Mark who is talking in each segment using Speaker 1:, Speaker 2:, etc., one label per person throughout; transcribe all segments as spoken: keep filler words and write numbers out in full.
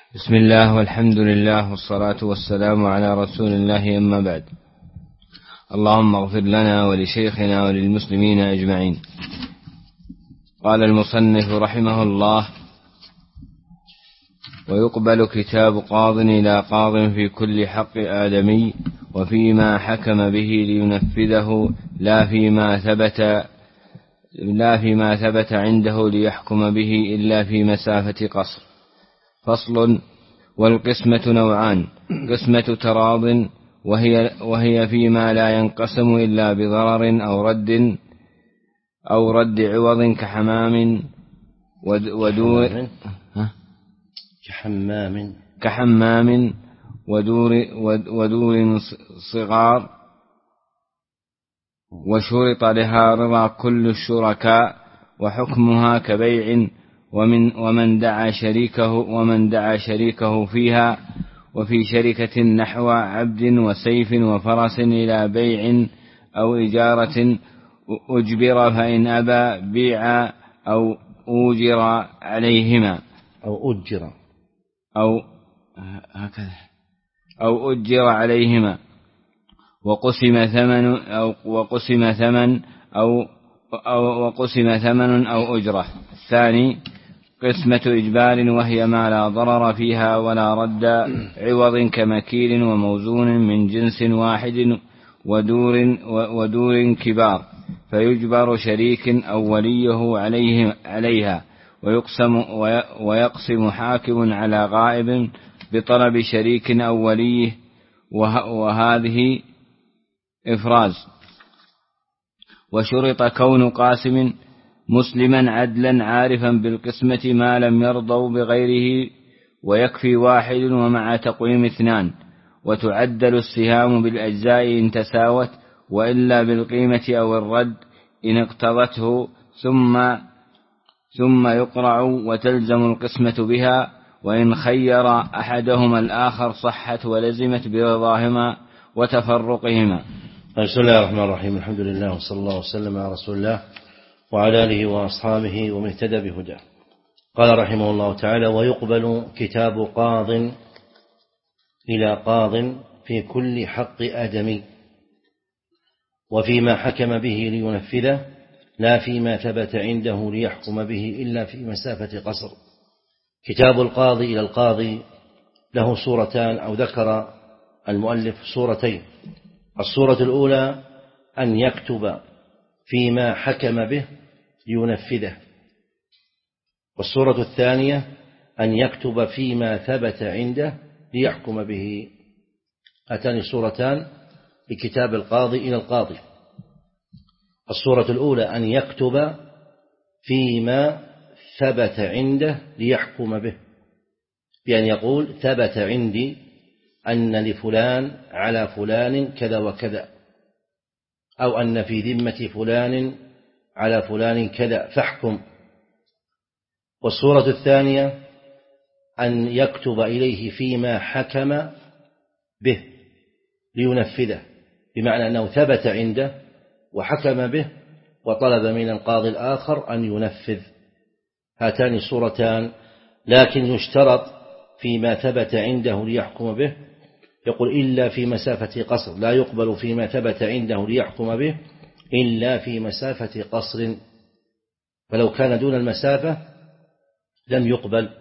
Speaker 1: بسم الله والحمد لله والصلاة والسلام على رسول الله، أما بعد. اللهم اغفر لنا ولشيخنا وللمسلمين أجمعين. قال المصنف رحمه الله: ويقبل كتاب قاض إلى قاض في كل حق آدمي، وفيما حكم به لينفذه، لا فيما ثبت لا فيما ثبت عنده ليحكم به إلا في مسافة قصر. فصل: والقسمة نوعان: قسمة تراض وهي, وهي فيما لا ينقسم إلا بضرر أو رد أو رد عوض كحمام ودور
Speaker 2: كحمام
Speaker 1: كحمام ودور ودور صغار، وشرط لها رضا كل الشركاء، وحكمها كبيع ومن ومن دعا شريكه ومن دعا شريكه فيها، وفي شركة نحو عبد وسيف وفرس إلى بيع أو إجارة أجبر، فإن أبى بيع أو أوجر عليهما
Speaker 2: أو أجر
Speaker 1: أو هكذا أو أجر عليهما، وقسم ثمن أو وقسم ثمن أو أو وقسم ثمن أو أجرة. الثاني قسمة إجبار، وهي ما لا ضرر فيها ولا رد عوض كمكيل وموزون من جنس واحد ودور ودور كبار، فيجبر شريك أو وليه عليه عليها، ويقسم ويقسم حاكم على غائب بطلب شريك أو وليه، وهذه إفراز. وشرط كون قاسم مسلما عدلا عارفا بالقسمة ما لم يرضوا بغيره، ويكفي واحد ومع تقويم اثنان، وتعدل السهام بالأجزاء إن تساوت، وإلا بالقيمة أو الرد إن اقتضته، ثم ثم يقرع وتلزم القسمة بها، وإن خير أحدهما الآخر صحت ولزمت برضاهما وتفرقهما.
Speaker 2: بسم الله الرحمن الرحيم. الحمد لله وصلى الله وسلم على رسول الله وعلى آله وأصحابه ومن اهتدى بهداه. قال رحمه الله تعالى: ويقبل كتاب قاض إلى قاض في كل حق آدمي، وفيما حكم به لينفذه، لا فيما ثبت عنده ليحكم به إلا في مسافة قصر. كتاب القاضي إلى القاضي له صورتان، أو ذكر المؤلف صورتين. الصورة الأولى أن يكتب فيما حكم به لينفذه، والصورة الثانية أن يكتب فيما ثبت عنده ليحكم به. هاتان صورتان لكتاب القاضي إلى القاضي. الصورة الأولى أن يكتب فيما ثبت عنده ليحكم به، بأن يقول: ثبت عندي أن لفلان على فلان كذا وكذا، أو أن في ذمة فلان على فلان كذا فاحكم. والصورة الثانية أن يكتب إليه فيما حكم به لينفذه، بمعنى أنه ثبت عنده وحكم به وطلب من القاضي الآخر أن ينفذ. هاتان صورتان، لكن يشترط فيما ثبت عنده ليحكم به، يقول: إلا في مسافة قصر، لا يقبل فيما ثبت عنده ليحكم به إلا في مسافة قصر، فلو كان دون المسافة لم يقبل،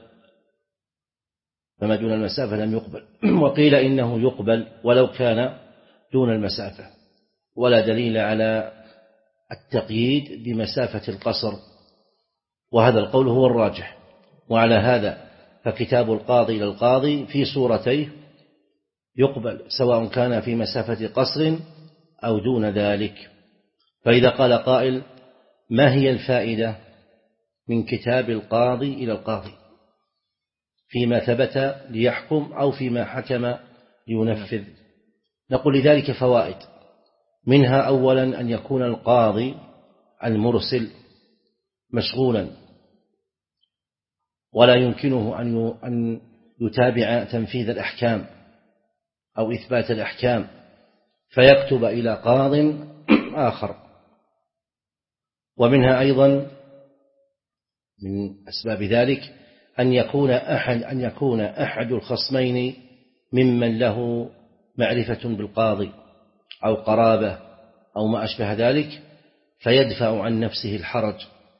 Speaker 2: فما دون المسافة لم يقبل. وقيل إنه يقبل ولو كان دون المسافة، ولا دليل على التقييد بمسافة القصر، وهذا القول هو الراجح. وعلى هذا فكتاب القاضي إلى القاضي في صورتيه يقبل، سواء كان في مسافة قصر أو دون ذلك. فإذا قال قائل: ما هي الفائدة من كتاب القاضي إلى القاضي فيما ثبت ليحكم أو فيما حكم لينفذ؟ نقول لذلك فوائد، منها أولا أن يكون القاضي المرسل مشغولا، ولا يمكنه أن يتابع تنفيذ الأحكام أو إثبات الأحكام، فيكتب إلى قاض آخر. ومنها أيضا من أسباب ذلك أن يكون أحد أن يكون أحد الخصمين ممن له معرفة بالقاضي أو قرابة أو ما أشبه ذلك، فيدفع عن نفسه الحرج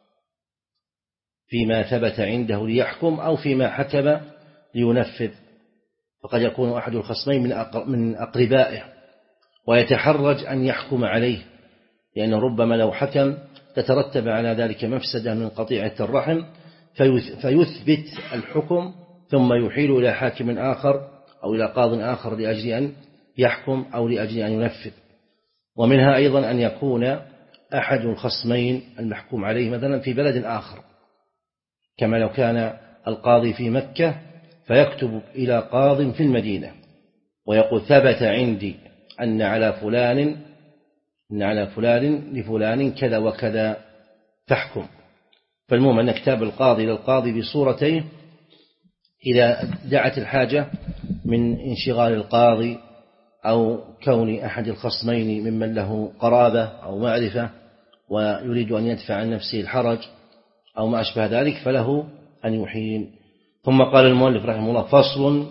Speaker 2: فيما ثبت عنده ليحكم أو فيما حكم لينفذ. فقد يكون أحد الخصمين من أقربائه ويتحرج أن يحكم عليه، لأن ربما لو حكم تترتب على ذلك مفسدة من قطيعة الرحم، فيثبت الحكم ثم يحيل إلى حاكم آخر أو إلى قاض آخر لأجل أن يحكم أو لأجل أن ينفذ. ومنها أيضا أن يكون أحد الخصمين المحكوم عليه مثلا في بلد آخر، كما لو كان القاضي في مكة فيكتب إلى قاض في المدينة ويقول ثبت عندي أن على فلان أن على فلان لفلان كذا وكذا فاحكم. فالمهم أن كتاب القاضي للقاضي بصورتين: إذا دعت الحاجة من انشغال القاضي أو كون أحد الخصمين ممن له قرابة أو معرفة ويريد أن يدفع عن نفسه الحرج أو ما أشبه ذلك، فله أن يحيل. ثم قال المؤلف رحمه الله: فصل.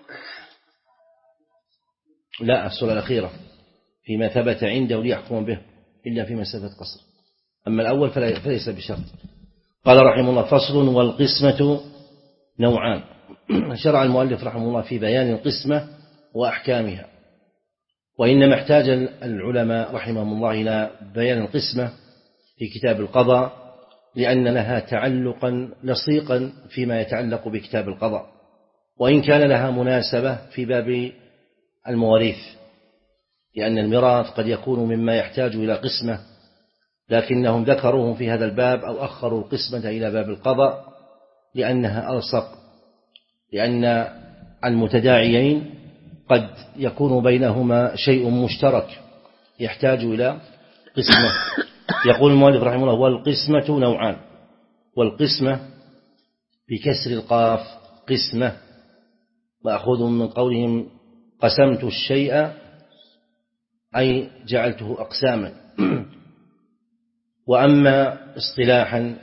Speaker 2: لا، السورة الأخيرة فيما ثبت عنده ليحكم به إلا في مسافة قصر، أما الأول فليس بشرط. قال رحمه الله: فصل. والقسمة نوعان. شرع المؤلف رحمه الله في بيان القسمة وأحكامها، وإنما احتاج العلماء رحمهم الله إلى بيان القسمة في كتاب القضاء لأن لها تعلقا لصيقا فيما يتعلق بكتاب القضاء، وإن كان لها مناسبة في باب المواريث، لأن الميراث قد يكون مما يحتاج إلى قسمة، لكنهم ذكروه في هذا الباب أو أخروا القسمة إلى باب القضاء لأنها ألصق، لأن المتداعيين قد يكون بينهما شيء مشترك يحتاج إلى قسمة. يقول المؤلف رحمه الله: والقسمة نوعان. والقسمة بكسر القاف قسمة، مأخوذ من قولهم قسمت الشيء أي جعلته أقساما. وأما اصطلاحا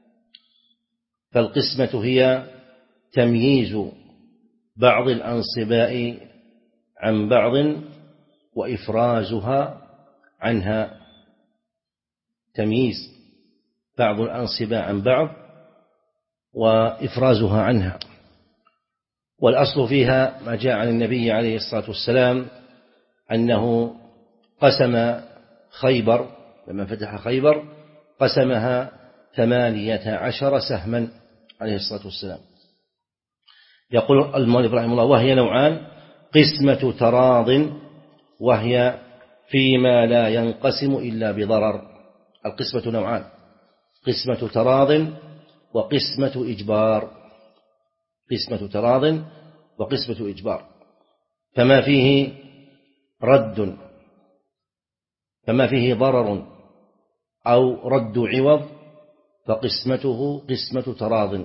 Speaker 2: فالقسمة هي تمييز بعض الأنصباء عن بعض وإفرازها عنها. تمييز بعض الأنصباء عن بعض وإفرازها عنها. والأصل فيها ما جاء عن النبي عليه الصلاة والسلام أنه قسم خيبر، لما فتح خيبر قسمها ثمانية عشر سهما عليه الصلاة والسلام. يقول المؤلف رحمه الله: وهي نوعان: قسمة تراض وهي فيما لا ينقسم إلا بضرر. القسمة نوعان: قسمة تراض وقسمة إجبار. قسمة تراض وقسمة إجبار. فما فيه رد فما فيه ضرر أو رد عوض فقسمته قسمة تراض،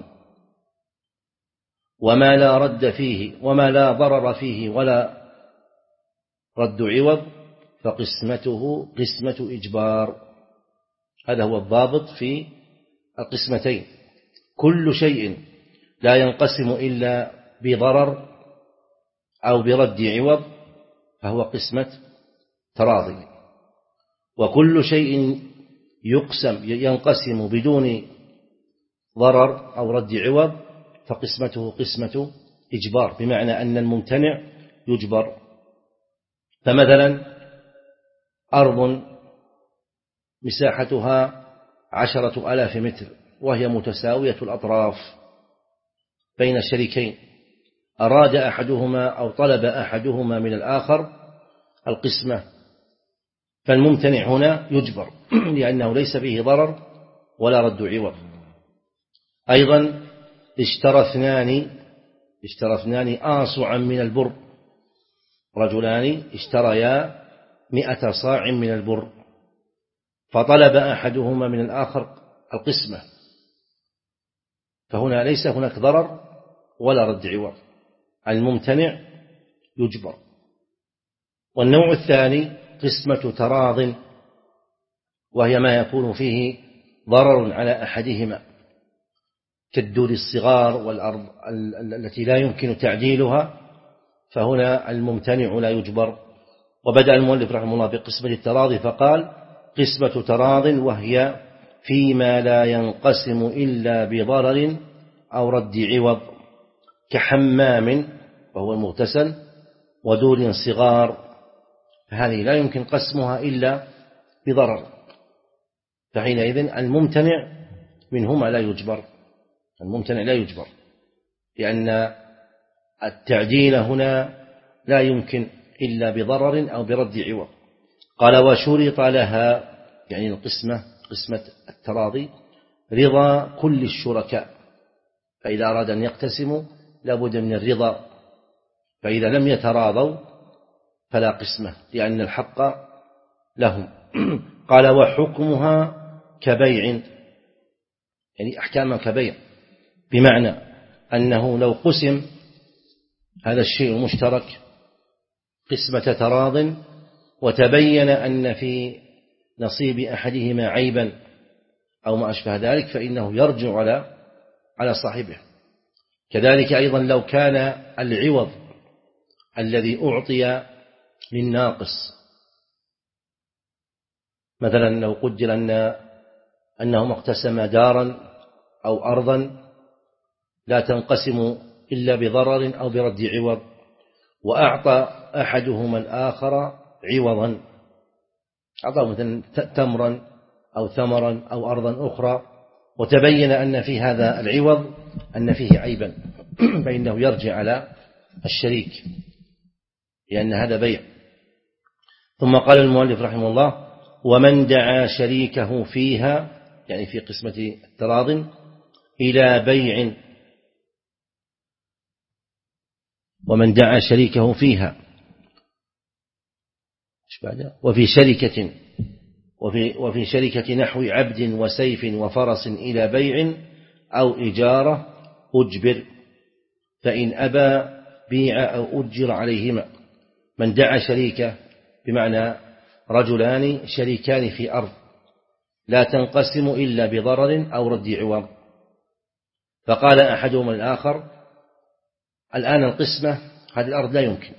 Speaker 2: وما لا رد فيه وما لا ضرر فيه ولا رد عوض فقسمته قسمة إجبار. هذا هو الضابط في القسمتين: كل شيء لا ينقسم إلا بضرر أو برد عوض فهو قسمة تراضي، وكل شيء يقسم ينقسم بدون ضرر أو رد عوض فقسمته قسمة إجبار، بمعنى أن الممتنع يجبر. فمثلا أرض مساحتها عشرة ألاف متر وهي متساوية الأطراف بين الشريكين، أراد أحدهما أو طلب أحدهما من الآخر القسمة، فالممتنع هنا يجبر لأنه ليس فيه ضرر ولا رد عوض. أيضا اشترى اثنان اشترى اثنان آصعا من البر، رجلان اشتريا مئة صاع من البر، فطلب أحدهما من الآخر القسمة، فهنا ليس هناك ضرر ولا رد عوض، الممتنع يجبر. والنوع الثاني قسمة تراض، وهي ما يكون فيه ضرر على أحدهما، كالدور الصغار والأرض التي لا يمكن تعديلها، فهنا الممتنع لا يجبر. وبدأ المؤلف رحمه الله بقسمة التراضي فقال: قسمة تراض وهي فيما لا ينقسم إلا بضرر أو رد عوض، كحمام وهو المغتسل ودور صغار، فهذه لا يمكن قسمها إلا بضرر، فحينئذ الممتنع منهما لا يجبر، الممتنع لا يجبر، لأن التعديل هنا لا يمكن إلا بضرر أو برد عوض. قال: وشرط لها، يعني القسمة قسمة التراضي، رضا كل الشركاء، فإذا أراد أن يقتسموا لابد من الرضا، فإذا لم يتراضوا فلا قسمة، لأن الحق لهم. قال: وحكمها كبيع، يعني أحكامها كبيع، بمعنى أنه لو قسم هذا الشيء المشترك قسمة تراض وتبين أن في نصيب أحدهما عيبا أو ما أشبه ذلك فإنه يرجع على على صاحبه. كذلك أيضا لو كان العوض الذي أعطي للناقص، مثلا لو قدر أن أنهما اقتسما دارا أو أرضا لا تنقسم إلا بضرر أو برد عوض، وأعطى أحدهما الآخر عوضا، أعطاه مثلا تمرا أو ثمرا أو أرضا أخرى، وتبين أن في هذا العوض أن فيه عيبا، فإنه يرجع على الشريك، لأن هذا بيع. ثم قال المؤلف رحمه الله: ومن دعا شريكه فيها، يعني في قسمة التراض، إلى بيع، ومن دعا شريكه فيها وفي شركة وفي, وفي شركة نحو عبد وسيف وفرس إلى بيع أو إجارة أجبر، فإن أبى بيع أو أجر عليهما. من دعا شريكه بمعنى رجلان شريكان في أرض لا تنقسم إلا بضرر أو رد عوض، فقال أحدهما الآخر: الآن القسمة هذه الأرض لا يمكن،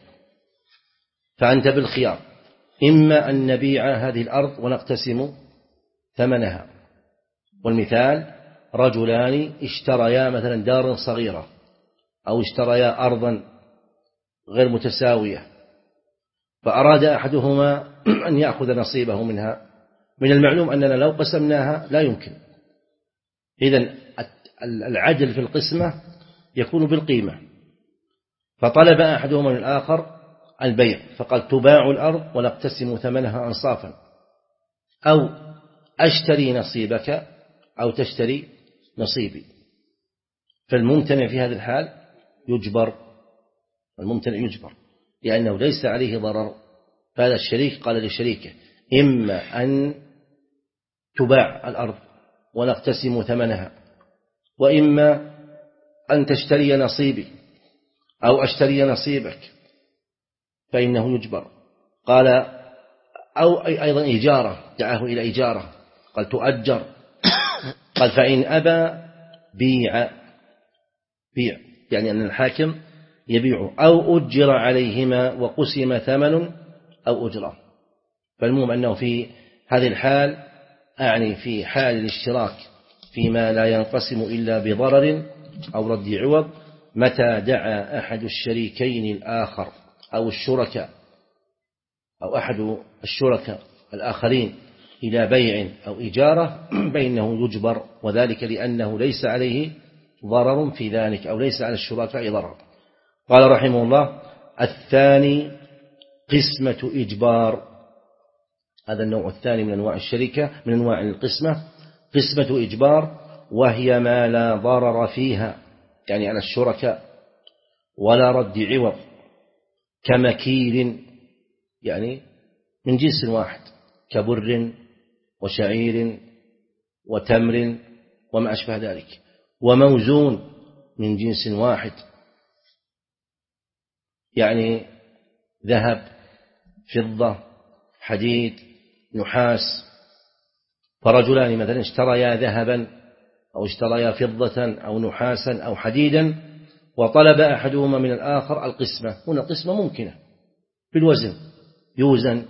Speaker 2: فأنت بالخيار، إما أن نبيع هذه الأرض ونقتسم ثمنها. والمثال: رجلان اشتريا مثلا دارا صغيرة أو اشتريا أرضا غير متساوية، فأراد أحدهما أن يأخذ نصيبه منها، من المعلوم أننا لو قسمناها لا يمكن، إذن العدل في القسمة يكون بالقيمة، فطلب أحدهما من الآخر البيع، فقال: تباع الأرض ونقتسم ثمنها أنصافا، أو أشتري نصيبك أو تشتري نصيبي. فالممتنع في هذا الحال يجبر، الممتنع يجبر لأنه ليس عليه ضرر. فهذا الشريك قال لشريكه: إما أن تباع الأرض ونقتسم ثمنها، وإما أن تشتري نصيبي أو أشتري نصيبك، فإنه يجبر. قال: أو أيضا إجارة، دعاه إلى إجارة، قال: تؤجر، قال: فإن أبى بيع، بيع يعني أن الحاكم يبيعه، أو أجر عليهما وقسم ثمن أو أجرة. فالمهم أنه في هذه الحال، أعني في حال الاشتراك فيما لا ينقسم إلا بضرر أو رد عوض، متى دعا أحد الشريكين الآخر أو الشركاء أو أحد الشركاء الآخرين إلى بيع أو إجارة بينه يجبر، وذلك لأنه ليس عليه ضرر في ذلك، أو ليس على الشركاء ضرر. قال رحمه الله: الثاني قسمة إجبار، هذا النوع الثاني من أنواع الشركة، من أنواع القسمة، قسمة إجبار، وهي ما لا ضرر فيها، يعني على الشركاء، ولا رد عوض، كمكيل، يعني من جنس واحد، كبر وشعير وتمر وما أشبه ذلك، وموزون من جنس واحد، يعني ذهب، فضة، حديد، نحاس. فرجلان مثلا اشتريا ذهبا أو اشتريا فضة أو نحاسا أو حديدا وطلب أحدهما من الآخر القسمة، هنا قسمة ممكنة بالوزن، يوزن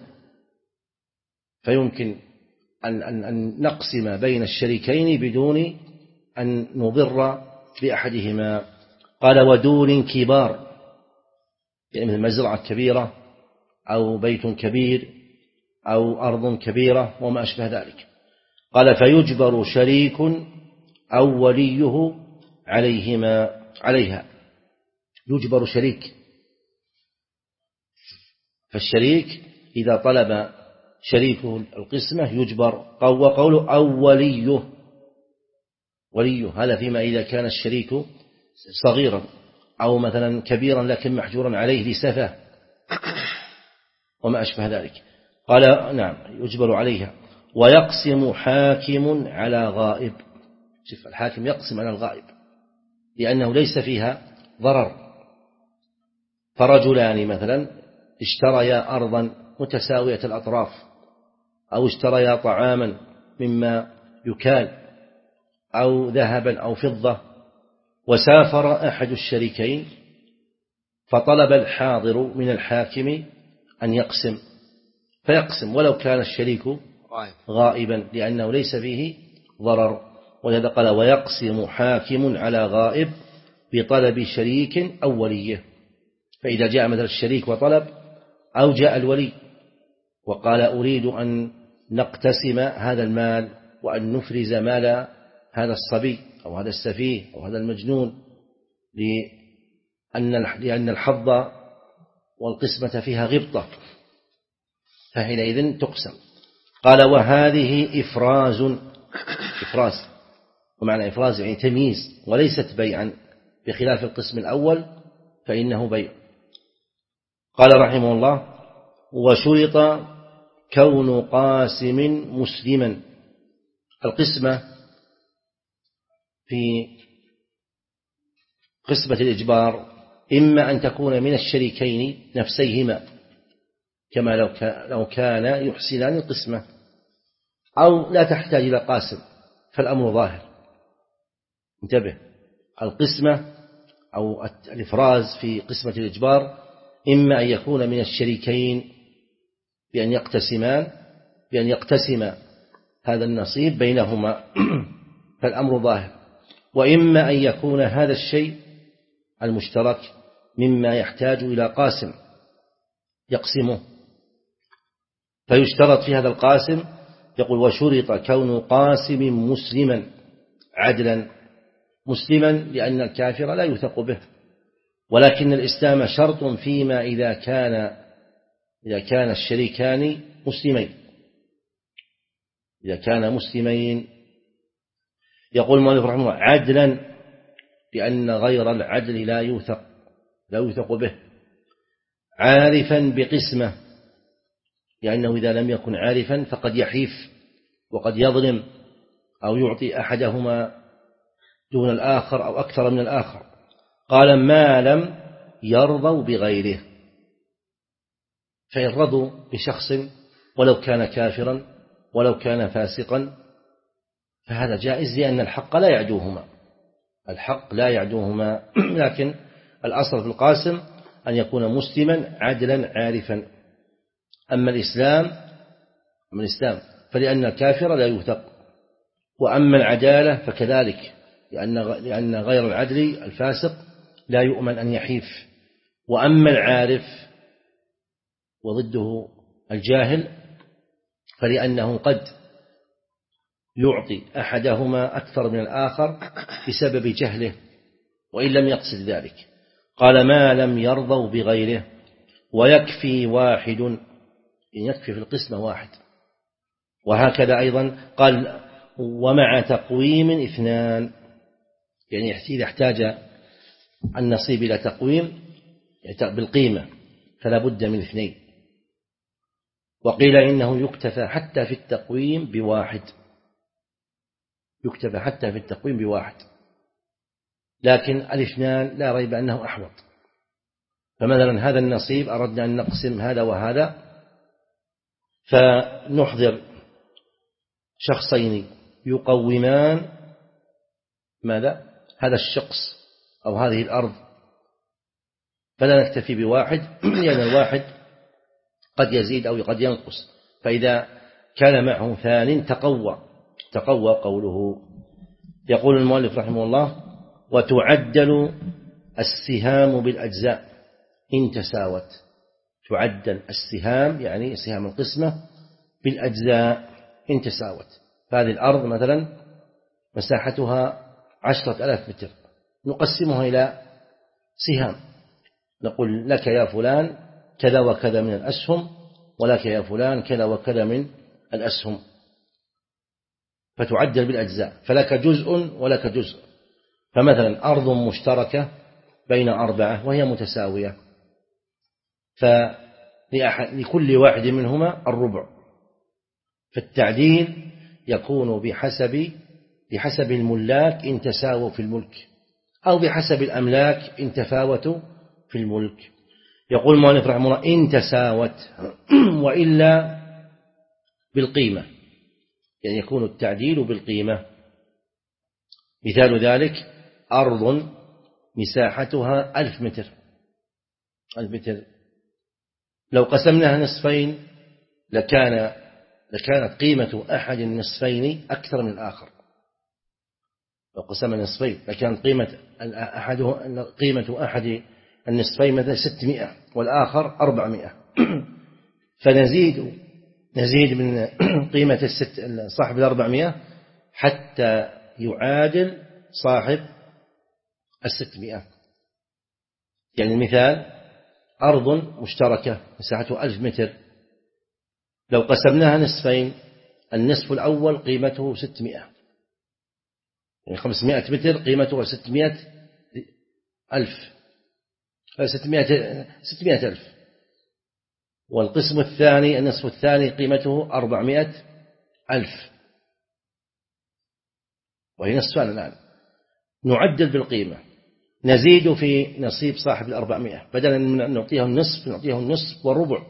Speaker 2: فيمكن أن, أن, أن نقسم بين الشريكين بدون أن نضر بأحدهما. قال ودور كبار، يعني مثل مزرعة كبيرة أو بيت كبير أو أرض كبيرة وما أشبه ذلك. قال فيجبر شريك أو وليه عليهما عليها، يجبر شريك، فالشريك إذا طلب شريكه القسمة يجبر. وقوله أو وليه، وليه هذا فيما إذا كان الشريك صغيرا أو مثلا كبيرا لكن محجورا عليه لسفة وما أشبه ذلك. قال نعم يجبر عليها. ويقسم حاكم على غائب، شوف الحاكم يقسم على الغائب لأنه ليس فيها ضرر. فرجلان مثلا اشتريا أرضا متساوية الأطراف أو اشتريا طعاما مما يكال أو ذهبا أو فضة، وسافر أحد الشريكين فطلب الحاضر من الحاكم أن يقسم، فيقسم ولو كان الشريك غائبا لأنه ليس فيه ضرر. ولهذا قال ويقسم حاكم على غائب بطلب شريك أو وليه. فإذا جاء مثل الشريك وطلب أو جاء الولي وقال أريد أن نقتسم هذا المال وأن نفرز مال هذا الصبي أو هذا السفيه أو هذا المجنون لأن لأن الحظ والقسمة فيها غبطة، فحينئذ تقسم. قال وهذه إفراز، إفراز ومعنى إفراز يعني تمييز وليست بيعا، بخلاف القسم الأول فإنه بيع. قال رحمه الله وشرط كون قاسم مسلما. القسمة في قسمة الإجبار إما أن تكون من الشريكين نفسيهما كما لو كان يحسنان القسمة، أو لا تحتاج إلى قاسم فالأمر ظاهر. انتبه، القسمة أو الإفراز في قسمة الإجبار إما أن يكون من الشريكين بأن يقتسمان بأن يقتسم هذا النصيب بينهما فالأمر ظاهر، وإما أن يكون هذا الشيء المشترك مما يحتاج إلى قاسم يقسمه، فيشترط في هذا القاسم. يقول وشرط كون قاسم مسلما عدلا، مسلما لأن الكافر لا يوثق به، ولكن الإسلام شرط فيما إذا كان إذا كان الشريكان مسلمين، إذا كان مسلمين. يقول المؤلف رحمه الله عدلا لأن غير العدل لا يوثق لا يوثق به. عارفا بقسمة لأنه إذا لم يكن عارفا فقد يحيف وقد يظلم أو يعطي أحدهما دون الآخر أو أكثر من الآخر. قال ما لم يرضوا بغيره، فإن رضوا بشخص ولو كان كافرا ولو كان فاسقا فهذا جائز لأن الحق لا يعدوهما، الحق لا يعدوهما. لكن الأصل في القاسم أن يكون مسلما عدلا عارفا. أما الإسلام أما الإسلام فلأن الكافر لا يوثق، وأما العدالة فكذلك لأن لأن غير العدل الفاسق لا يؤمن أن يحيف. وأما العارف وضده الجاهل فلأنه قد يعطي أحدهما أكثر من الآخر بسبب جهله وإن لم يقصد ذلك. قال ما لم يرضوا بغيره. ويكفي واحد، يكفي في القسمة واحد. وهكذا أيضا قال ومع تقويم اثنان، يعني إذا احتاج النصيب إلى تقويم بالقيمة فلا بد من اثنين. وقيل إنه يكتفى حتى في التقويم بواحد، يكتفى حتى في التقويم بواحد، لكن الاثنان لا ريب أنه أحوط. فمثلا هذا النصيب أردنا أن نقسم هذا وهذا، فنحضر شخصين يقومان ماذا؟ هذا الشخص أو هذه الأرض، فلا نكتفي بواحد لأن الواحد قد يزيد أو قد ينقص. فإذا كان معه ثان تقوى تقوى قوله. يقول المؤلف رحمه الله: وتعدل السهام بالأجزاء إن تساوت. تعدل السهام يعني سهام القسمة بالأجزاء إن تساوت. فهذه الأرض مثلا مساحتها عشرة ألاف متر، نقسمها إلى سهام، نقول لك يا فلان كذا وكذا من الأسهم، ولك يا فلان كذا وكذا من الأسهم، فتعدل بالأجزاء، فلك جزء ولك جزء. فمثلا أرض مشتركة بين أربعة وهي متساوية، فلكل واحد منهما الربع، فالتعديل يكون بحسب بحسب الملاك إن تساووا في الملك، أو بحسب الأملاك إن تفاوتوا في الملك. يقول المؤلف رحمه الله: إن تساوت وإلا بالقيمة، يعني يكون التعديل بالقيمة. مثال ذلك أرض مساحتها ألف متر ألف متر لو قسمناها نصفين لكان لكانت قيمة أحد النصفين أكثر من الآخر. لو قسمنا نصفين لكانت قيمة أحد قيمة أحد النصفين مثلا ستمائة والآخر أربعمائة، فنزيد نزيد من قيمة الست صاحب الأربعمائة حتى يعادل صاحب الستمائة. يعني المثال أرض مشتركة مساحتها ألف متر، لو قسمناها نصفين النصف الأول قيمته ستمائة، يعني خمسمائة متر قيمته ستمائة ألف ستمائة ستمائة ألف، والقسم الثاني النصف الثاني قيمته أربعمائة ألف، وهي نصفان الآن. نعدل بالقيمة، نزيد في نصيب صاحب الأربعمائة، بدلا من أن نعطيه النصف نعطيه النصف والربع،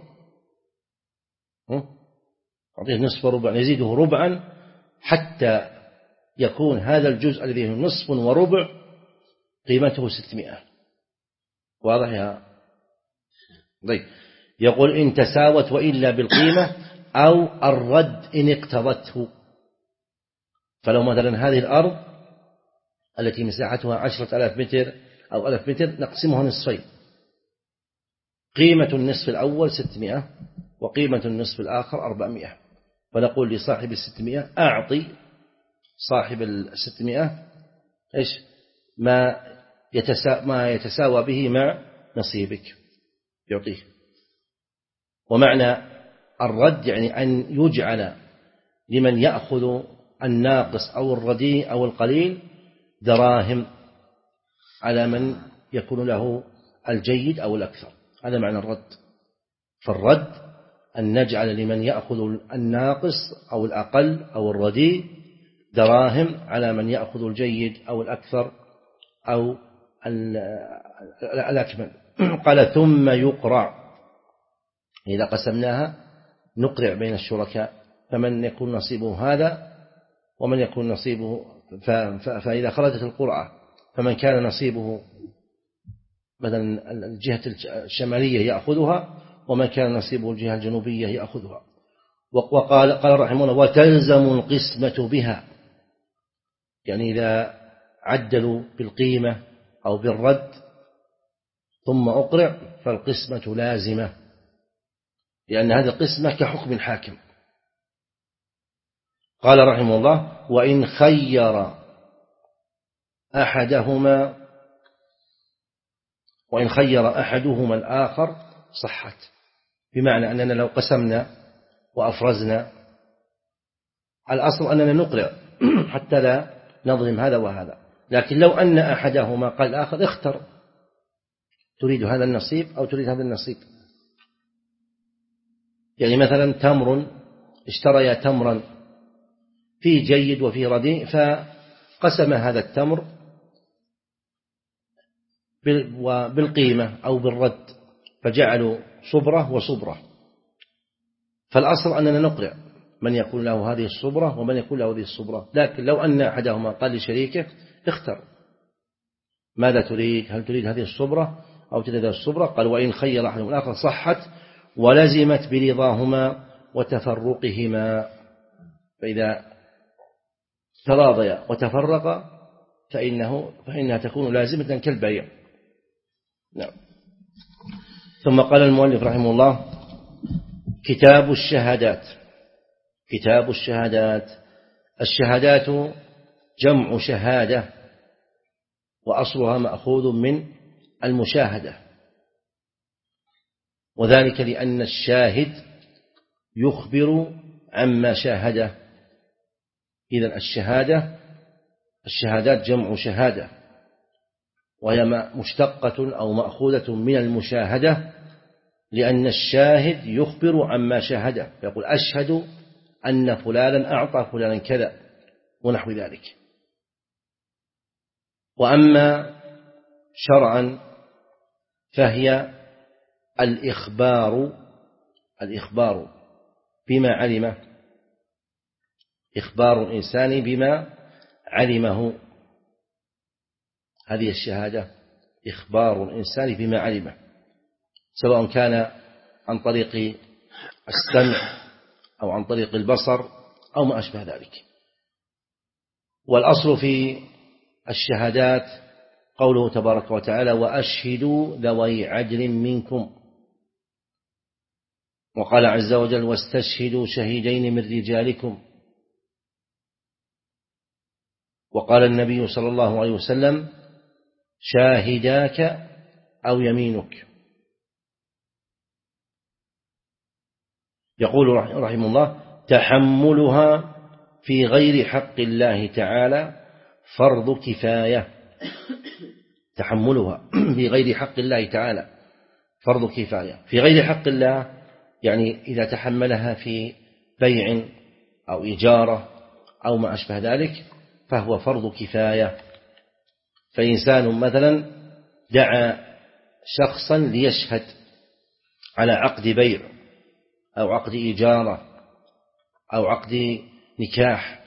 Speaker 2: نعطيه النصف والربع، نزيده ربعا حتى يكون هذا الجزء الذي هو نصف وربع قيمته ستمائة. واضح يا طيب؟ يقول إن تساوت وإلا بالقيمة أو الرد إن اقتضته. فلو مثلا هذه الأرض التي مساحتها عشرة ألاف متر أو ألف متر نقسمها نصفين، قيمة النصف الأول ستمائة وقيمة النصف الآخر أربعمائة، فنقول لصاحب الستمائة أعطي صاحب الستمائة إيش ما يتساوى, ما يتساوى به مع نصيبك يعطيه. ومعنى الرد يعني أن يجعل لمن يأخذ الناقص أو الرديء أو القليل دراهم على من يكون له الجيد أو الأكثر، هذا معنى الرد. فالرد أن نجعل لمن يأخذ الناقص أو الأقل أو الرديء دراهم على من يأخذ الجيد أو الأكثر أو الأكمل. قال ثم يقرع، إذا قسمناها نقرع بين الشركاء، فمن يكون نصيبه هذا ومن يكون نصيبه، فإذا خرجت القرعة فمن كان نصيبه مثلا الجهة الشمالية يأخذها، ومن كان نصيبه الجهة الجنوبية يأخذها. وقال قال رحمه الله: وتلزم القسمة بها، يعني إذا عدلوا بالقيمة أو بالرد ثم أقرع فالقسمة لازمة، لأن هذه القسمة كحكم الحاكم. قال رحمه الله: وإن خير أحدهما وإن خير أحدهما الآخر صحت، بمعنى أننا لو قسمنا وأفرزنا الأصل أننا نقرع حتى لا نظلم هذا وهذا، لكن لو أن أحدهما قال الآخر اختر، تريد هذا النصيب أو تريد هذا النصيب. يعني مثلا تمر، اشتريا تمرا فيه جيد وفيه رديء، فقسم هذا التمر بالقيمة أو بالرد، فجعلوا صبرة وصبرة، فالأصل أننا نقرع من يكون له هذه الصبرة ومن يكون له هذه الصبرة. لكن لو أن أحدهما قال لشريكه اختر ماذا تريد؟ هل تريد هذه الصبرة أو تريد هذه الصبرة؟ قال وإن خير أحدهم الآخر صحت ولزمت برضاهما وتفرقهما. فإذا تراضيا وتفرقا فإنه فإنها تكون لازمة كالبيع. نعم. ثم قال المؤلف رحمه الله كتاب الشهادات. كتاب الشهادات. الشهادات جمع شهادة وأصلها مأخوذ من المشاهدة، وذلك لأن الشاهد يخبر عما شاهده. إذن الشهادة الشهادات جمع شهادة، وهي مشتقة أو مأخوذة من المشاهدة، لأن الشاهد يخبر عما شاهده، يقول أشهد أن فلانا أعطى فلانا كذا ونحو ذلك. وأما شرعا فهي الإخبار الإخبار بما علمه، إخبار الإنسان بما علمه. هذه الشهادة إخبار الإنسان بما علمه، سواء كان عن طريق السمع أو عن طريق البصر أو ما أشبه ذلك. والأصل في الشهادات قوله تبارك وتعالى وأشهدوا ذوي عدل منكم، وقال عز وجل واستشهدوا شهيدين من رجالكم، وقال النبي صلى الله عليه وسلم شاهداك أو يمينك. يقول رحمه الله تحملها في غير حق الله تعالى فرض كفاية. تحملها في غير حق الله تعالى فرض كفاية. في غير حق الله يعني إذا تحملها في بيع أو إجارة أو ما أشبه ذلك فهو فرض كفاية. فإنسان مثلا دعا شخصا ليشهد على عقد بيع أو عقد إجارة أو عقد نكاح،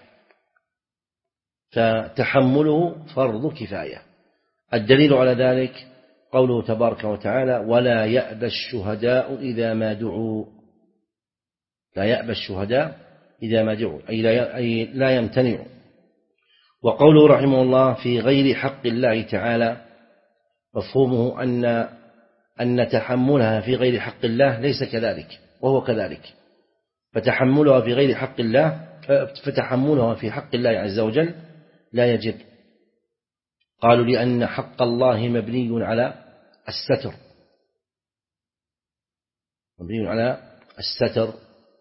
Speaker 2: فتحمله فرض كفاية. الدليل على ذلك قوله تبارك وتعالى ولا يأبى الشهداء إذا ما دعوا. لا يأبى الشهداء إذا ما دعوا أي لا, أي لا يمتنعوا. وقوله رحمه الله في غير حق الله تعالى مفهومه أن أن تحملها في غير حق الله ليس كذلك، وهو كذلك. فتحملها في غير حق الله فتحملها في حق الله عز وجل لا يجب. قالوا لأن حق الله مبني على الستر، مبني على الستر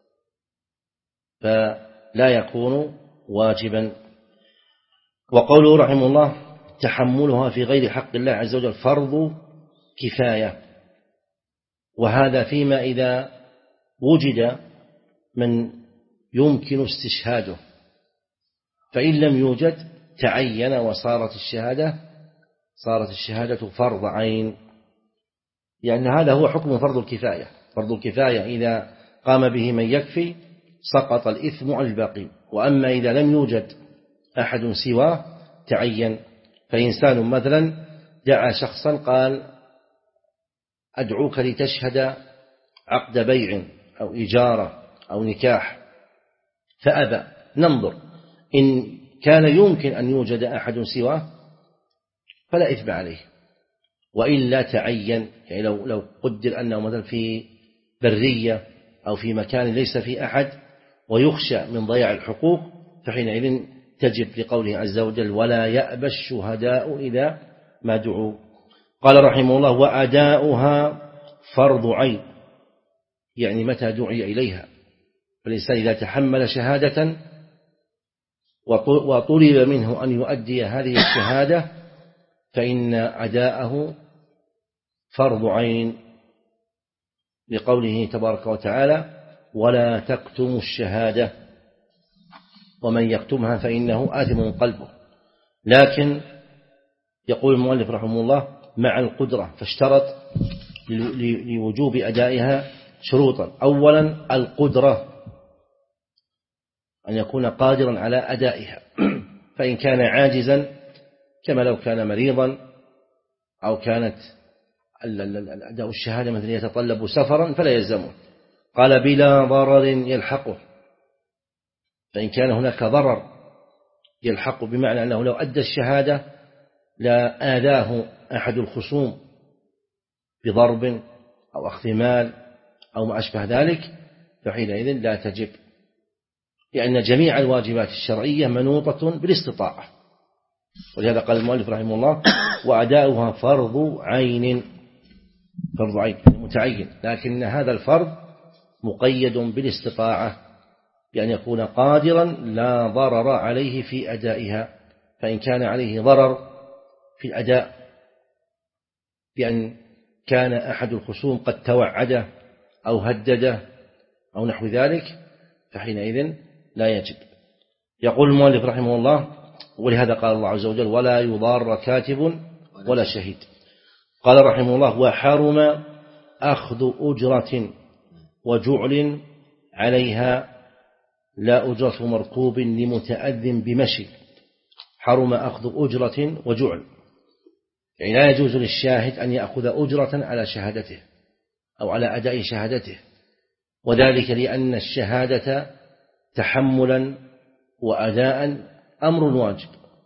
Speaker 2: فلا يكون واجبا. وقوله رحمه الله تحملها في غير حق الله عز وجل فرض كفاية، وهذا فيما إذا وجد من يمكن استشهاده، فإن لم يوجد تعين وصارت الشهادة صارت الشهادة فرض عين، يعني هذا هو حكم فرض الكفاية. فرض الكفاية إذا قام به من يكفي سقط الإثم عن الباقين، وأما إذا لم يوجد أحد سواه تعين. فإنسان مثلا دعا شخصا قال أدعوك لتشهد عقد بيع أو إجارة أو نكاح، فأبى. ننظر إن كان يمكن أن يوجد أحد سواه فلا إثم عليه، وإلا تعين. يعني لو لو قدر أنه مثلا في برية أو في مكان ليس فيه أحد ويخشى من ضياع الحقوق فحينئذ تجب لقوله عز وجل ولا يأبى الشهداء إذا ما دعوا. قال رحمه الله وأداؤها فرض عين، يعني متى دعي إليها. فالإنسان إذا تحمل شهادة وطلب منه أن يؤدي هذه الشهادة فإن أداءه فرض عين، لقوله تبارك وتعالى ولا تكتموا الشهادة ومن يكتمها فإنه آثم قلبه. لكن يقول المؤلف رحمه الله مع القدرة، فاشترط لوجوب أدائها شروطا. أولا القدرة، أن يكون قادرا على أدائها، فإن كان عاجزا كما لو كان مريضا أو كانت أداء الشهادة مثلا يتطلب سفرا فلا يلزمه. قال بلا ضرر يلحقه، فإن كان هناك ضرر يلحقه بمعنى أنه لو أدى الشهادة لا آذاه أحد الخصوم بضرب أو أخذ مال أو ما أشبه ذلك فحينئذ لا تجب، لأن جميع الواجبات الشرعية منوطة بالاستطاعة. ولهذا قال المؤلف رحمه الله وأداؤها فرض عين، فرض عين متعين، لكن هذا الفرض مقيد بالاستطاعة بأن يكون قادرا لا ضرر عليه في أدائها. فإن كان عليه ضرر في الأداء بأن كان أحد الخصوم قد توعده أو هدده أو نحو ذلك فحينئذ لا يجب. يقول المؤلف رحمه الله ولهذا قال الله عز وجل ولا يضار كاتب ولا شهيد. قال رحمه الله وحرم أخذ أجرة وجعل عليها لا أجرة مركوب لمتأذن بمشي. حرم أخذ أجرة وجعل، يعني لا يجوز للشاهد أن يأخذ أجرة على شهادته أو على أداء شهادته، وذلك لأن الشهادة تحملا وأداء أمر واجب،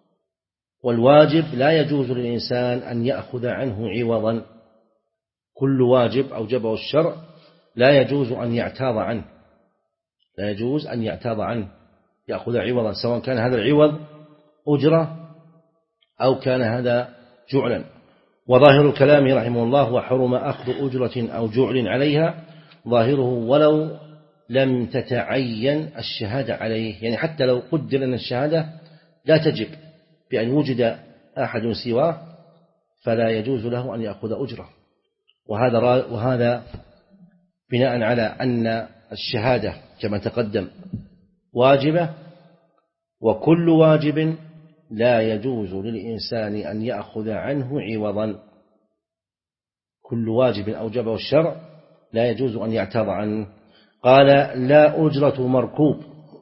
Speaker 2: والواجب لا يجوز للإنسان أن يأخذ عنه عوضا. كل واجب أوجبه الشرع لا يجوز أن يعتاض عنه، لا يجوز أن يعتاض عنه يأخذ عوضا، سواء كان هذا العوض أجرة أو كان هذا جعلا. وظاهر كلامه رحمه الله وحرم أخذ أجرة أو جعل عليها ظاهره ولو لم تتعين الشهادة عليه، يعني حتى لو قدر أن الشهادة لا تجب بأن وجد أحد سواه فلا يجوز له أن يأخذ أجرة. وهذا وهذا بناء على أن الشهادة كما تقدم واجبة، وكل واجب لا يجوز للإنسان أن يأخذ عنه عوضا. كل واجب أوجبه الشرع لا يجوز أن يعتاض عنه. قال لا أجرة مركوب،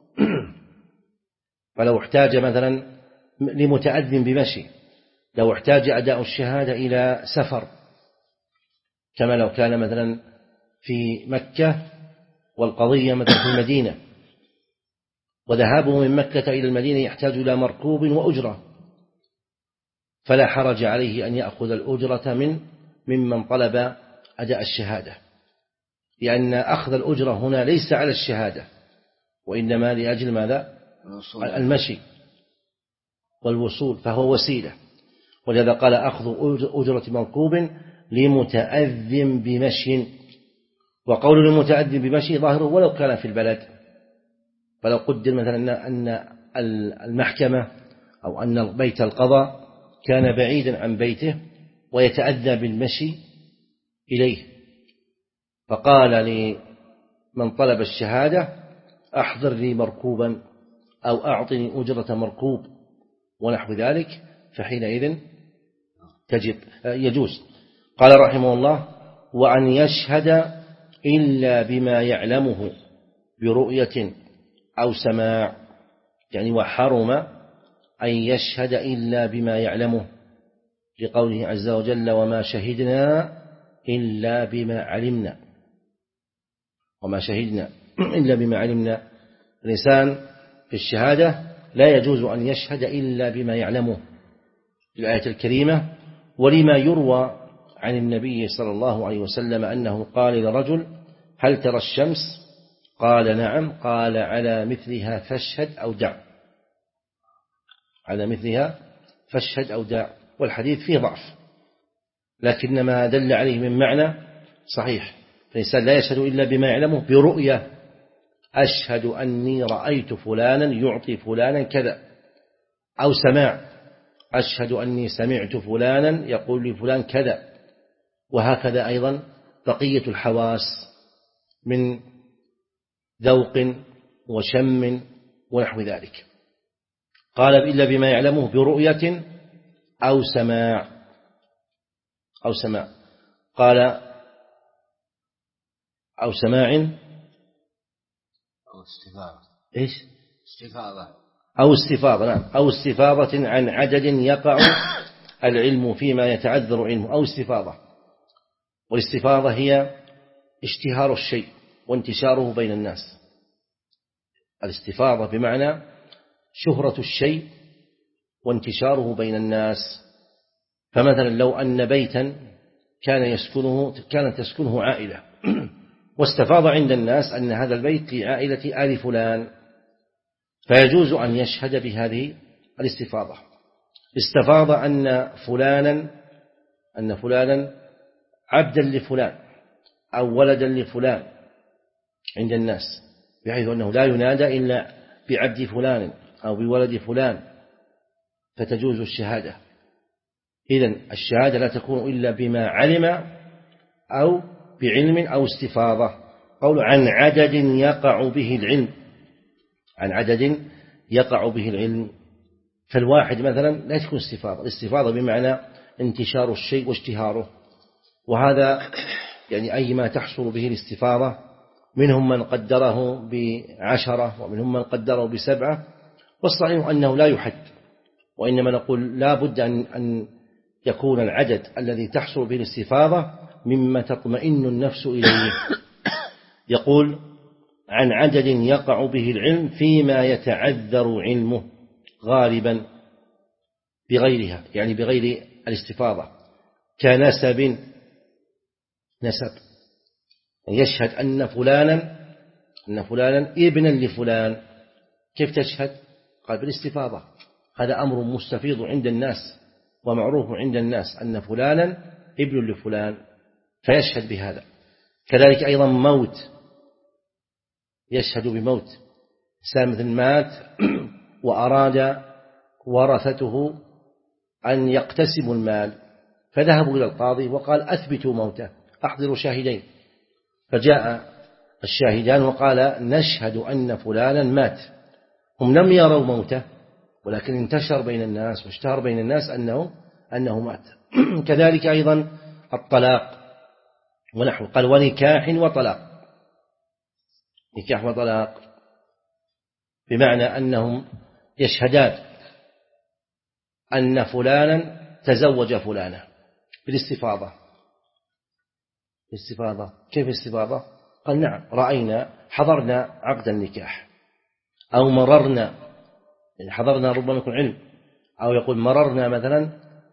Speaker 2: فلو احتاج مثلا لمتأذن بمشي، لو احتاج أداء الشهادة إلى سفر، كما لو كان مثلا في مكة والقضية مثلا في المدينة، وذهابه من مكة إلى المدينة يحتاج إلى مركوب وأجرة، فلا حرج عليه أن يأخذ الأجرة من ممن طلب أداء الشهادة، لأن أخذ الأجرة هنا ليس على الشهادة وإنما لأجل ماذا؟ المشي والوصول، فهو وسيلة. ولهذا قال أخذ أجرة مركوب لمتأذن بمشي. وقول لمتأذن بمشي ظاهره ولو كان في البلد، فلو قدر مثلا أن المحكمة أو أن بيت القضاء كان بعيدا عن بيته ويتأذى بالمشي إليه، فقال لمن طلب الشهادة أحضر لي مركوبا أو أعطني أجرة مركوب ونحو ذلك، فحينئذ تجب يجوز. قال رحمه الله وأن يشهد إلا بما يعلمه برؤية أو سماع، يعني وحرم أن يشهد إلا بما يعلمه، لقوله عز وجل وما شهدنا إلا بما علمنا، وما شهدنا إلا بما علمنا. الإنسان في الشهادة لا يجوز أن يشهد إلا بما يعلمه الآية الكريمة، ولما يروى عن النبي صلى الله عليه وسلم أنه قال لرجل هل ترى الشمس؟ قال نعم. قال على مثلها فاشهد أو دع، على مثلها فاشهد أو دع. والحديث فيه ضعف، لكن ما دل عليه من معنى صحيح. فالإنسان لا يشهد إلا بما يعلمه برؤية، أشهد أني رأيت فلانا يعطي فلانا كذا، أو سماع، أشهد أني سمعت فلانا يقول لفلان كذا، وهكذا أيضا بقية الحواس من ذوق وشم ونحو ذلك. قال إلا بما يعلمه برؤية أو سماع، أو سماع قال أو سماع
Speaker 1: أو استفاضة.
Speaker 2: إيش؟
Speaker 1: استفاضة
Speaker 2: أو استفاضة نعم أو استفاضة عن عدد يقع العلم فيما يتعذر علمه أو استفاضة. والاستفاضة هي اشتهار الشيء وانتشاره بين الناس. الاستفاضة بمعنى شهرة الشيء وانتشاره بين الناس. فمثلا لو أن بيتا كان يسكنه كانت تسكنه عائلة واستفاض عند الناس أن هذا البيت لعائلة آل فلان، فيجوز أن يشهد بهذه الاستفاضة. استفاض أن فلانا أن فلانا عبدا لفلان أو ولدا لفلان عند الناس، بحيث أنه لا ينادى إلا بعبد فلان أو بولد فلان، فتجوز الشهادة. إذن الشهادة لا تكون إلا بما علم أو بعلم أو استفاضة. قول عن عدد يقع به العلم، عن عدد يقع به العلم، فالواحد مثلا لا تكون استفاضة. الاستفاضة بمعنى انتشار الشيء واشتهاره، وهذا يعني أي ما تحصل به الاستفاضة. منهم من قدره بعشرة ومنهم من قدره بسبعة، والصحيح أنه لا يحد، وإنما نقول لا بد أن يكون العدد الذي تحصل به الاستفاضة مما تطمئن النفس إليه. يقول عن عدد يقع به العلم فيما يتعذر علمه غالبا بغيرها، يعني بغير الاستفاضة، كنسب نسب، يشهد أن فلانا أن فلانا ابنا لفلان. كيف تشهد؟ قال بالاستفاضة. هذا أمر مستفيض عند الناس ومعروف عند الناس أن فلانا ابن لفلان، فيشهد بهذا. كذلك أيضا موت، يشهد بموت. مثل مات وأراد ورثته أن يقتسموا المال، فذهبوا إلى القاضي وقال أثبتوا موته، أحضروا شاهدين. فجاء الشاهدان وقال نشهد أن فلانا مات. هم لم يروا موته، ولكن انتشر بين الناس واشتهر بين الناس أنه أنه مات. كذلك أيضا الطلاق ونحو. قال ونكاح وطلاق. نكاح وطلاق بمعنى أنهم يشهدان أن فلانا تزوج فلانة بالاستفاضة. الاستفاضة كيف الاستفاضة؟ قال نعم رأينا حضرنا عقد النكاح، أو مررنا، يعني حضرنا ربما يكون علم، أو يقول مررنا مثلا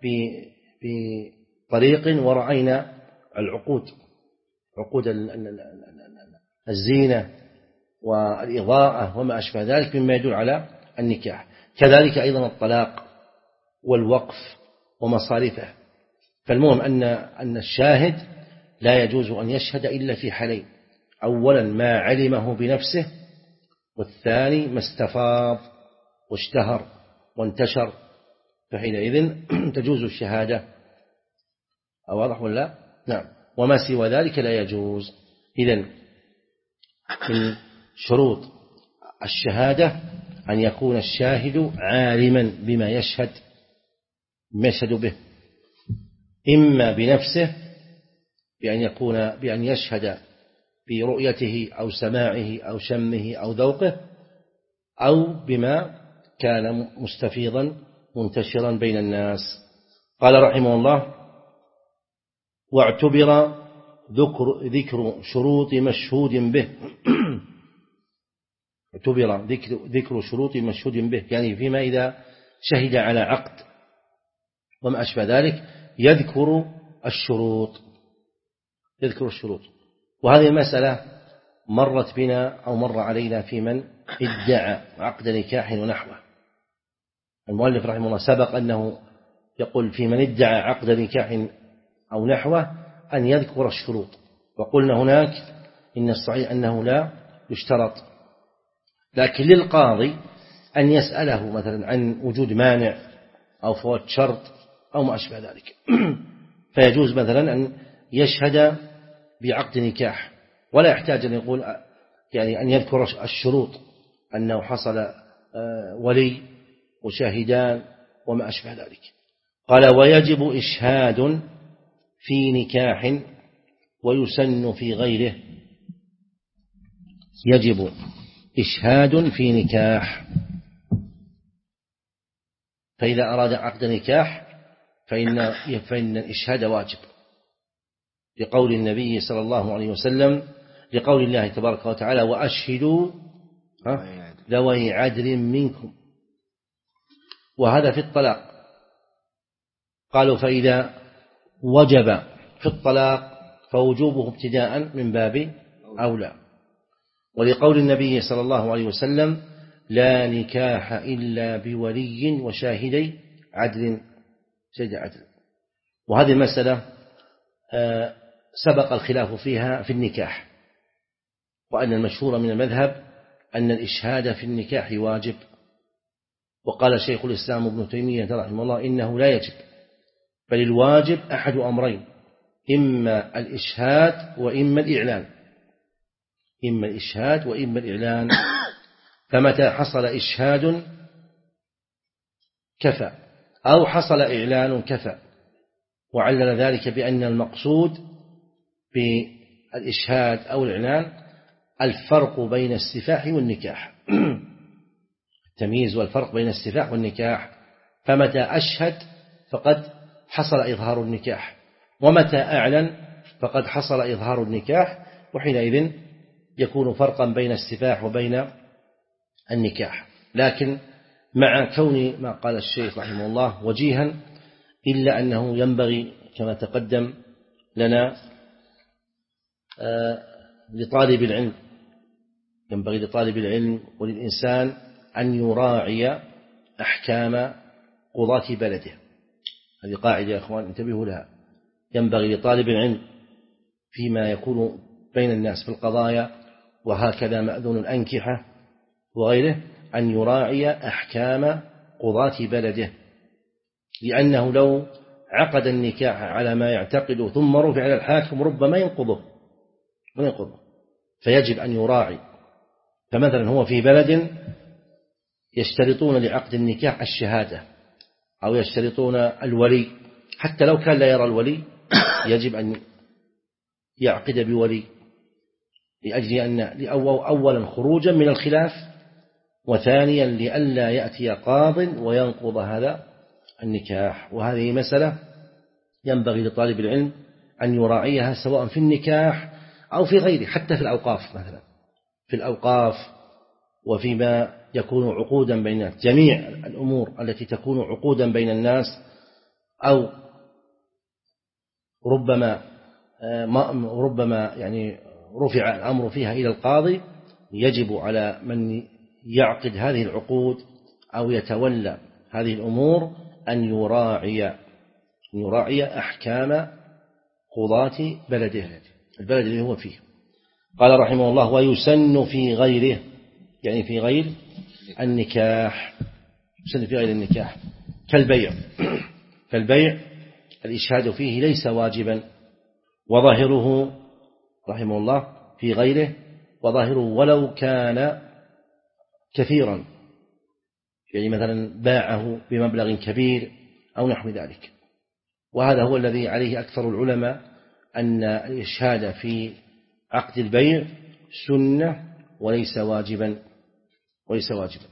Speaker 2: بطريق ورأينا العقود، عقود الزينة والإضاءة وما أشبه ذلك مما يدل على النكاح. كذلك أيضا الطلاق والوقف ومصارفه. فالمهم أن أن الشاهد لا يجوز أن يشهد إلا في حالين: أولا ما علمه بنفسه، والثاني ما استفاض واشتهر وانتشر، فحينئذ تجوز الشهادة. أواضح ولا؟ نعم. وما سوى ذلك لا يجوز. إذن من شروط الشهادة أن يكون الشاهد عالما بما يشهد بما يشهد به، إما بنفسه بأن يكون بأن يشهد برؤيته أو سماعه أو شمه أو ذوقه، أو بما كان مستفيضا منتشرا بين الناس. قال رحمه الله: واعتبر ذكر, ذكر شروط مشهود به اعتبر ذكر, ذكر شروط مشهود به، يعني فيما إذا شهد على عقد وما أشبه ذلك يذكر الشروط يذكر الشروط. وهذه المسألة مرت بنا أو مر علينا في من ادعى عقد نكاح ونحوه. المؤلف رحمه الله سبق أنه يقول في من ادعى عقد نكاح أو نحوه أن يذكر الشروط، وقلنا هناك إن الصحيح أنه لا يشترط، لكن للقاضي أن يسأله مثلا عن وجود مانع أو فوات شرط أو ما أشبه ذلك. فيجوز مثلا أن يشهد بعقد نكاح ولا يحتاج أن يقول يعني أن يذكر الشروط، أنه حصل ولي وشاهدان وما أشبه ذلك. قال: ويجب إشهاد في نكاح ويسن في غيره. يجب إشهاد في نكاح فإذا أراد عقد نكاح فإن فإن الإشهاد واجب، لقول النبي صلى الله عليه وسلم، لقول الله تبارك وتعالى: وأشهدوا ذوي عدل منكم. وهذا في الطلاق. قالوا فإذا وجب في الطلاق فوجوبه ابتداء من باب أولى، ولقول النبي صلى الله عليه وسلم: لا نكاح إلا بولي وشاهدي عدل شهد عدل. وهذه المسألة سبق الخلاف فيها في النكاح، وأن المشهور من المذهب أن الإشهاد في النكاح واجب. وقال شيخ الإسلام ابن تيمية رحمه الله: إنه لا يجب، بل الواجب أحد أمرين: إما الإشهاد وإما الإعلان، إما الإشهاد وإما الإعلان. فمتى حصل إشهاد كفى، أو حصل إعلان كفى. وعلل ذلك بأن المقصود بالإشهاد أو الإعلان الفرق بين السفاح والنكاح، التمييز والفرق بين السفاح والنكاح. فمتى أشهد فقد حصل إظهار النكاح، ومتى أعلن فقد حصل إظهار النكاح، وحينئذ يكون فرقا بين السفاح وبين النكاح. لكن مع كون ما قال الشيخ رحمه الله وجيها، إلا أنه ينبغي كما تقدم لنا آه لطالب العلم، ينبغي لطالب العلم وللإنسان أن يراعي أحكام قضاة بلده. هذه قاعدة يا أخوان انتبهوا لها. ينبغي لطالب العلم فيما يكون بين الناس في القضايا، وهكذا مأذون الأنكحة وغيره، أن يراعي أحكام قضاة بلده، لأنه لو عقد النكاح على ما يعتقده ثم رفع على الحاكم ربما ينقضه وينقضه، فيجب أن يراعي. فمثلا هو في بلد يشترطون لعقد النكاح الشهادة، أو يشترطون الولي، حتى لو كان لا يرى الولي يجب أن يعقد بولي، لأجل أن أولا خروجا من الخلاف، وثانيا لئلا يأتي قاض وينقض هذا النكاح. وهذه مسألة ينبغي لطالب العلم أن يراعيها، سواء في النكاح أو في غيره، حتى في الأوقاف مثلا، في الأوقاف وفيما يكون عقودا بين الناس. جميع الأمور التي تكون عقودا بين الناس أو ربما ربما يعني رفع الأمر فيها إلى القاضي، يجب على من يعقد هذه العقود أو يتولى هذه الأمور أن يراعي أن يراعي أحكام قضاة بلده، البلد اللي هو فيه. قال رحمه الله: ويسن في غيره، يعني في غير النكاح، يسن في غير النكاح كالبيع. كالبيع الإشهاد فيه ليس واجبا، وظاهره رحمه الله في غيره، وظاهره ولو كان كثيرا، يعني مثلا باعه بمبلغ كبير أو نحو ذلك. وهذا هو الذي عليه أكثر العلماء، أن الإشهاد في عقد البيع سنة وليس واجبا وليس واجبا.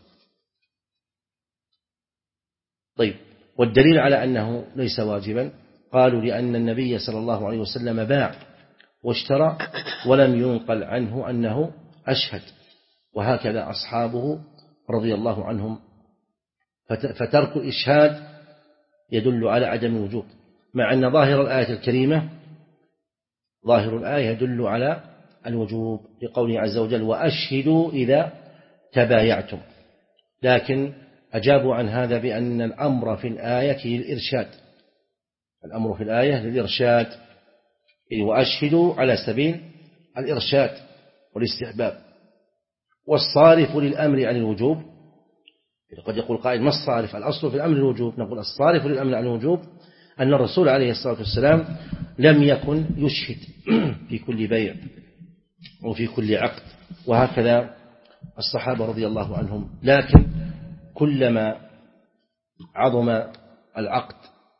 Speaker 2: طيب، والدليل على أنه ليس واجبا قالوا: لأن النبي صلى الله عليه وسلم باع واشترى ولم ينقل عنه أنه أشهد، وهكذا أصحابه رضي الله عنهم. فترك الإشهاد يدل على عدم الوجوب، مع أن ظاهر الآية الكريمة ظاهر الآية يدل على الوجوب، لقوله عز وجل: وأشهدوا إذا تبايعتم. لكن أجابوا عن هذا بأن الأمر في الآية للإرشاد، الأمر في الآية للإرشاد، وأشهدوا على سبيل الإرشاد والاستحباب. والصارف للأمر عن الوجوب، قد يقول قائل: ما الصارف؟ الأصل في الأمر الوجوب. نقول: الصارف للأمر عن الوجوب أن الرسول عليه الصلاة والسلام لم يكن يشهد في كل بيع وفي كل عقد، وهكذا الصحابة رضي الله عنهم. لكن كلما عظم العقد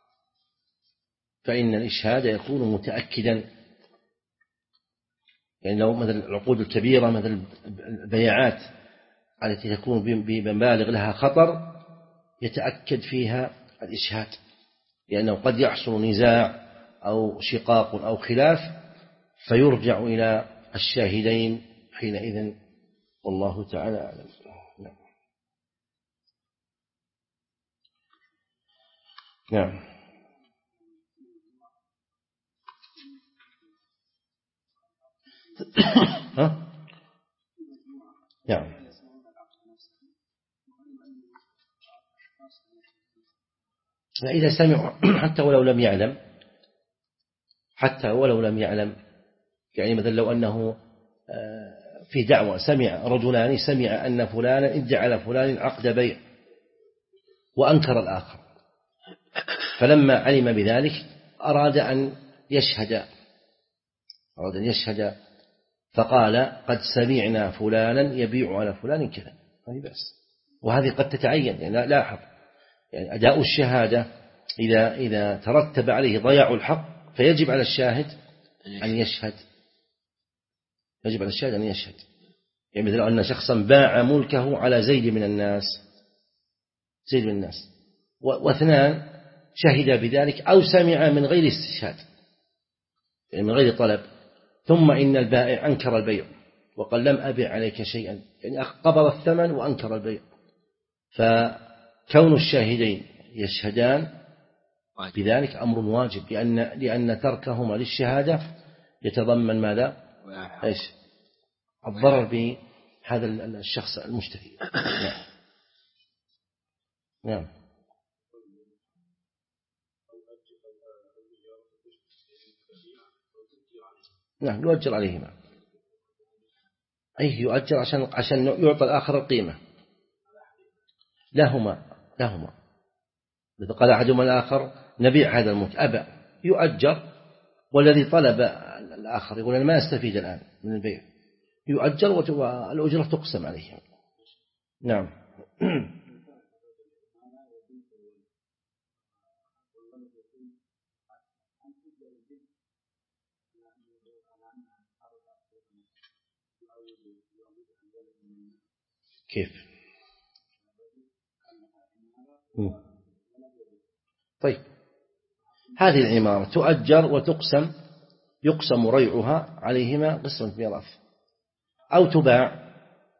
Speaker 2: فإن الإشهاد يكون متأكدا. يعني لو مثل العقود الكبيرة، مثل البيعات التي تكون بمبالغ لها خطر، يتأكد فيها الإشهاد، لأنه قد يحصل نزاع أو شقاق أو خلاف فيرجع إلى الشاهدين حينئذ، والله تعالى أعلم. نعم. نعم. ها؟ نعم. إذا سمعوا حتى ولو لم يعلم، حتى ولو لم يعلم، يعني مثلا لو أنه في دعوة سمع رجلان سمع أن فلانا ادعى على فلان عقد بيع وأنكر الآخر، فلما علم بذلك أراد أن يشهد أراد أن يشهد فقال قد سمعنا فلانا يبيع على فلان كذا، هذه بس. وهذه قد تتعين، يعني لاحظ يعني أداء الشهادة إذا إذا ترتب عليه ضياع الحق فيجب على الشاهد أن يشهد، يجب على الشاهد أن يشهد. يعني مثل أن شخصا باع ملكه على زيد من الناس زيد من الناس واثنان شهد بذلك أو سمع من غير استشهاد، يعني من غير طلب، ثم إن البائع أنكر البيع وقال لم أبيع عليك شيئا، يعني قبض الثمن وأنكر البيع، فكون الشاهدين يشهدان بذلك أمر واجب، لأن لأن تركهما للشهادة يتضمن ماذا؟ إيش؟ الضرر بهذا الشخص المشتري. نعم. نعم. نعم يؤجر عليهما، أي يؤجر عشان عشان يعطى الآخر القيمة لهما لهما إذا قال أحدهما الآخر نبيع هذا الملك أبى يؤجر، والذي طلب الآخر يقول أنا ما أستفيد الآن من البيع يؤجر والأجرة تقسم عليه. نعم. كيف؟ طيب هذه العمارة تؤجر وتقسم، يقسم ريعها عليهما قسمة ميراث، أو تباع.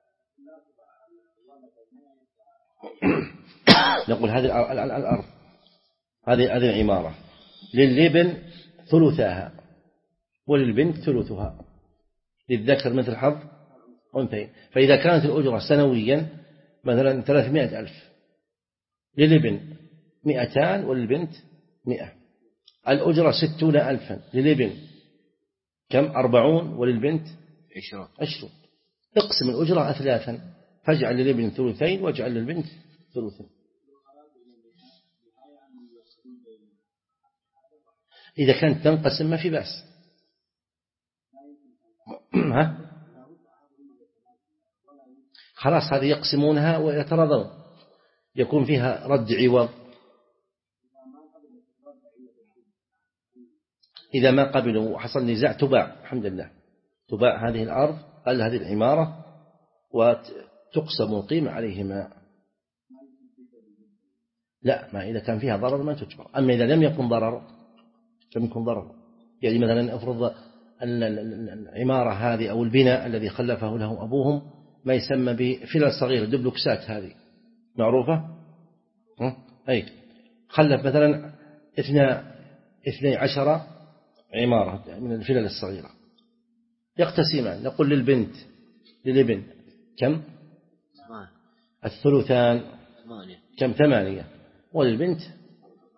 Speaker 2: نقول هذه الأرض هذه هذه العمارة للابن ثلثها وللبنت ثلثها، للذكر مثل حظ أنثيين. فإذا كانت الأجرة سنويا مثلا ثلاثمائة ألف، للابن مئتان وللبنت مئة، الأجرة ستون ألفا، للابن كم؟ أربعون وللبنت عشرون عشرون. اقسم الأجرة أثلاثا، فاجعل للابن ثلثين واجعل للبنت ثلثين. إذا كانت تنقسم ما في بأس. ها؟ خلاص هذه يقسمونها ويتراضون، يكون فيها رد عوض. إذا ما قبلوا وحصل نزاع تباع، الحمد لله تباع هذه الأرض قال هذه العمارة وتقسم القيمة عليهما. لا، ما إذا كان فيها ضرر ما تجبر. أما إذا لم يكن ضرر لم يكن ضرر، يعني مثلا افرض العمارة هذه أو البناء الذي خلفه له أبوهم ما يسمى بفلل صغيرة، دبلوكسات هذه معروفة، أي خلف مثلا اثنا اثني عشر عمارة من الفلل الصغيرة يقتسمان، نقول للبنت للابن كم؟ الثلثان كم؟ ثمانية، وللبنت